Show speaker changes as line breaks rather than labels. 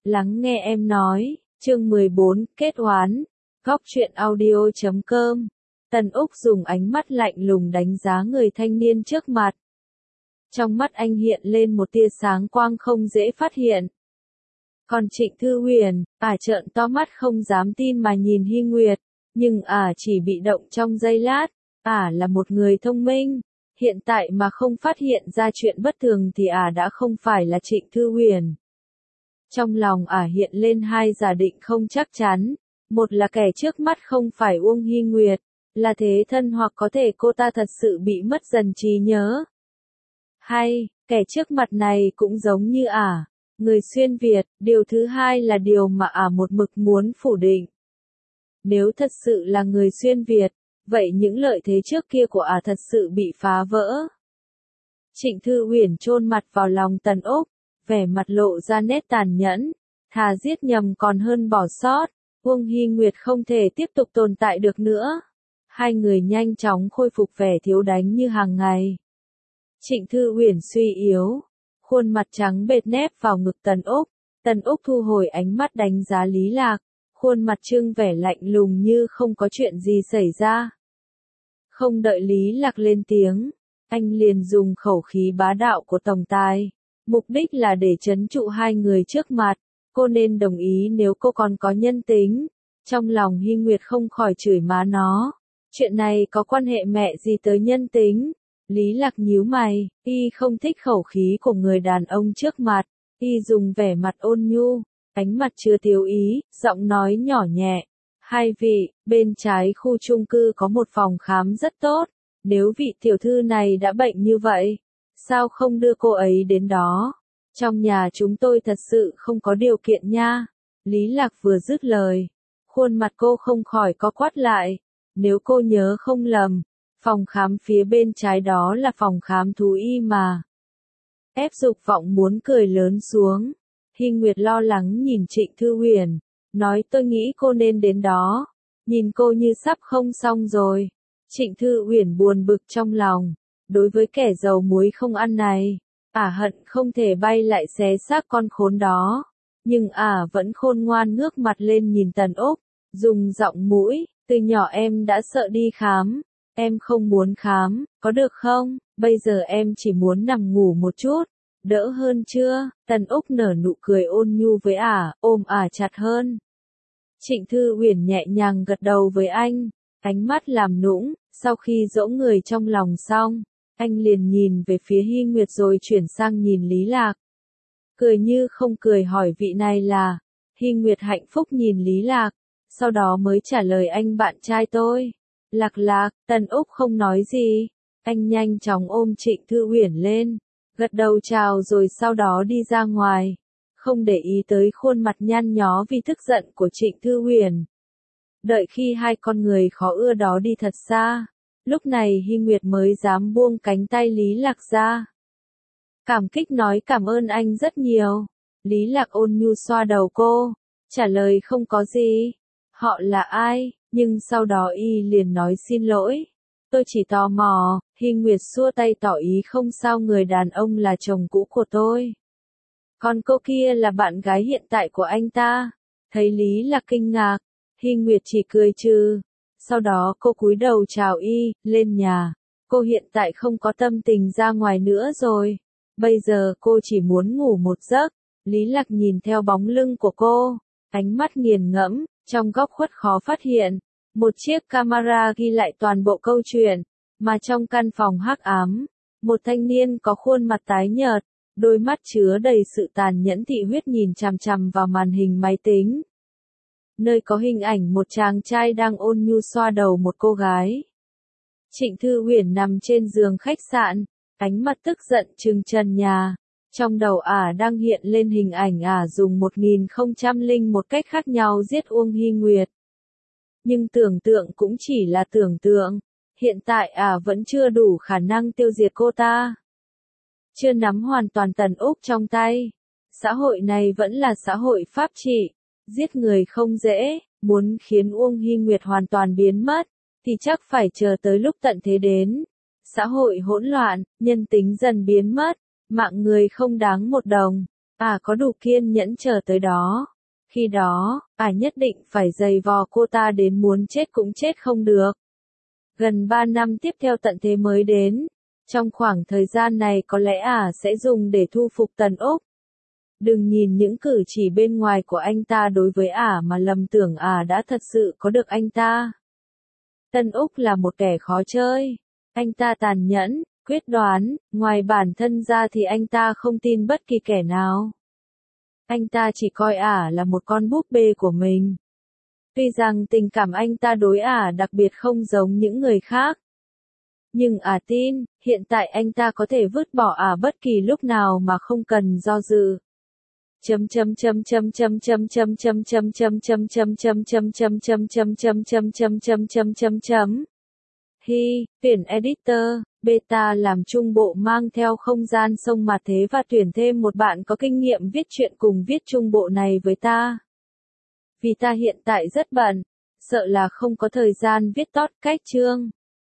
Lắng nghe em nói, chương 14, kết oán, góc truyện audio.com. Tần Úc dùng ánh mắt lạnh lùng đánh giá người thanh niên trước mặt. Trong mắt anh hiện lên một tia sáng quang không dễ phát hiện. Còn Trịnh Thư Huyền, trợn to mắt không dám tin mà nhìn Hy Nguyệt, nhưng chỉ bị động trong giây lát, là một người thông minh, hiện tại mà không phát hiện ra chuyện bất thường thì đã không phải là Trịnh Thư Huyền. Trong lòng hiện lên hai giả định không chắc chắn, một là kẻ trước mắt không phải Uông Hy Nguyệt, là thế thân hoặc có thể cô ta thật sự bị mất dần trí nhớ. Hay, kẻ trước mặt này cũng giống như người xuyên Việt, điều thứ hai là điều mà một mực muốn phủ định. Nếu thật sự là người xuyên Việt, vậy những lợi thế trước kia của thật sự bị phá vỡ. Trịnh Thư Huyền chôn mặt vào lòng Tần Úc, vẻ mặt lộ ra nét tàn nhẫn, thà giết nhầm còn hơn bỏ sót, Uông Hy Nguyệt không thể tiếp tục tồn tại được nữa. Hai người nhanh chóng khôi phục vẻ thiếu đánh như hàng ngày. Trịnh Thư Huyền suy yếu, khuôn mặt trắng bệch nép vào ngực Tần Úc thu hồi ánh mắt đánh giá Lý Lạc, khuôn mặt trưng vẻ lạnh lùng như không có chuyện gì xảy ra. Không đợi Lý Lạc lên tiếng, anh liền dùng khẩu khí bá đạo của tổng tài, mục đích là để trấn trụ hai người trước mặt, cô nên đồng ý nếu cô còn có nhân tính. Trong lòng Hy Nguyệt không khỏi chửi má nó, chuyện này có quan hệ mẹ gì tới nhân tính. Lý Lạc nhíu mày, y không thích khẩu khí của người đàn ông trước mặt, y dùng vẻ mặt ôn nhu, ánh mặt chứa tiêu ý, giọng nói nhỏ nhẹ. Hai vị, bên trái khu chung cư có một phòng khám rất tốt, nếu vị tiểu thư này đã bệnh như vậy, sao không đưa cô ấy đến đó? Trong nhà chúng tôi thật sự không có điều kiện nha. Lý Lạc vừa dứt lời, khuôn mặt cô không khỏi co quắp lại, nếu cô nhớ không lầm, phòng khám phía bên trái đó là phòng khám thú y mà. Ép dục vọng muốn cười lớn xuống, Hy Nguyệt lo lắng nhìn Trịnh Thư Huyền, nói tôi nghĩ cô nên đến đó, nhìn cô như sắp không xong rồi. Trịnh Thư Huyền buồn bực trong lòng, đối với kẻ dầu muối không ăn này, hận không thể bay lại xé xác con khốn đó, nhưng vẫn khôn ngoan ngước mặt lên nhìn Tần Úc, dùng giọng mũi, từ nhỏ em đã sợ đi khám. Em không muốn khám, có được không? Bây giờ em chỉ muốn nằm ngủ một chút, đỡ hơn chưa? Tần Úc nở nụ cười ôn nhu với ôm chặt hơn. Trịnh Thư Huyền nhẹ nhàng gật đầu với anh, ánh mắt làm nũng, sau khi dỗ người trong lòng xong, anh liền nhìn về phía Hy Nguyệt rồi chuyển sang nhìn Lý Lạc. Cười như không cười hỏi vị này là, Hy Nguyệt hạnh phúc nhìn Lý Lạc, sau đó mới trả lời anh bạn trai tôi. Lạc, Tần Úc không nói gì, anh nhanh chóng ôm Trịnh Thư Huyền lên, gật đầu chào rồi sau đó đi ra ngoài, không để ý tới khuôn mặt nhăn nhó vì tức giận của Trịnh Thư Huyền. Đợi khi hai con người khó ưa đó đi thật xa, lúc này Hy Nguyệt mới dám buông cánh tay Lý Lạc ra. Cảm kích nói cảm ơn anh rất nhiều. Lý Lạc ôn nhu xoa đầu cô, trả lời không có gì. Họ là ai? Nhưng sau đó y liền nói xin lỗi. Tôi chỉ tò mò. Hy Nguyệt xua tay tỏ ý không sao, người đàn ông là chồng cũ của tôi. Còn cô kia là bạn gái hiện tại của anh ta. Thấy Lý Lạc kinh ngạc, Hy Nguyệt chỉ cười trừ. Sau đó cô cúi đầu chào y, lên nhà. Cô hiện tại không có tâm tình ra ngoài nữa rồi. Bây giờ cô chỉ muốn ngủ một giấc. Lý Lạc nhìn theo bóng lưng của cô, ánh mắt nghiền ngẫm, trong góc khuất khó phát hiện. Một chiếc camera ghi lại toàn bộ câu chuyện, mà trong căn phòng hắc ám, một thanh niên có khuôn mặt tái nhợt, đôi mắt chứa đầy sự tàn nhẫn thị huyết nhìn chằm chằm vào màn hình máy tính. Nơi có hình ảnh một chàng trai đang ôn nhu xoa đầu một cô gái. Trịnh Thư Huyền nằm trên giường khách sạn, ánh mắt tức giận trừng trần nhà. Trong đầu đang hiện lên hình ảnh dùng 1001 cách khác nhau giết Uông Hy Nguyệt. Nhưng tưởng tượng cũng chỉ là tưởng tượng, hiện tại vẫn chưa đủ khả năng tiêu diệt cô ta. Chưa nắm hoàn toàn Tần Úc trong tay. Xã hội này vẫn là xã hội pháp trị, giết người không dễ, muốn khiến Uông Hy Nguyệt hoàn toàn biến mất, thì chắc phải chờ tới lúc tận thế đến. Xã hội hỗn loạn, nhân tính dần biến mất, mạng người không đáng một đồng. Có đủ kiên nhẫn chờ tới đó. Khi đó, nhất định phải giày vò cô ta đến muốn chết cũng chết không được. Gần 3 năm tiếp theo tận thế mới đến. Trong khoảng thời gian này có lẽ sẽ dùng để thu phục Tần Úc. Đừng nhìn những cử chỉ bên ngoài của anh ta đối với mà lầm tưởng đã thật sự có được anh ta. Tân Úc là một kẻ khó chơi. Anh ta tàn nhẫn, quyết đoán, ngoài bản thân ra thì anh ta không tin bất kỳ kẻ nào. Anh ta chỉ coi là một con búp bê của mình. Tuy rằng tình cảm anh ta đối đặc biệt không giống những người khác. Nhưng tin, hiện tại anh ta có thể vứt bỏ bất kỳ lúc nào mà không cần do dự. Tuyển editor, beta làm trung bộ mang theo không gian sông mặt thế và tuyển thêm một bạn có kinh nghiệm viết truyện cùng viết trung bộ này với ta. Vì ta hiện tại rất bận, sợ là không có thời gian viết tốt cách chương.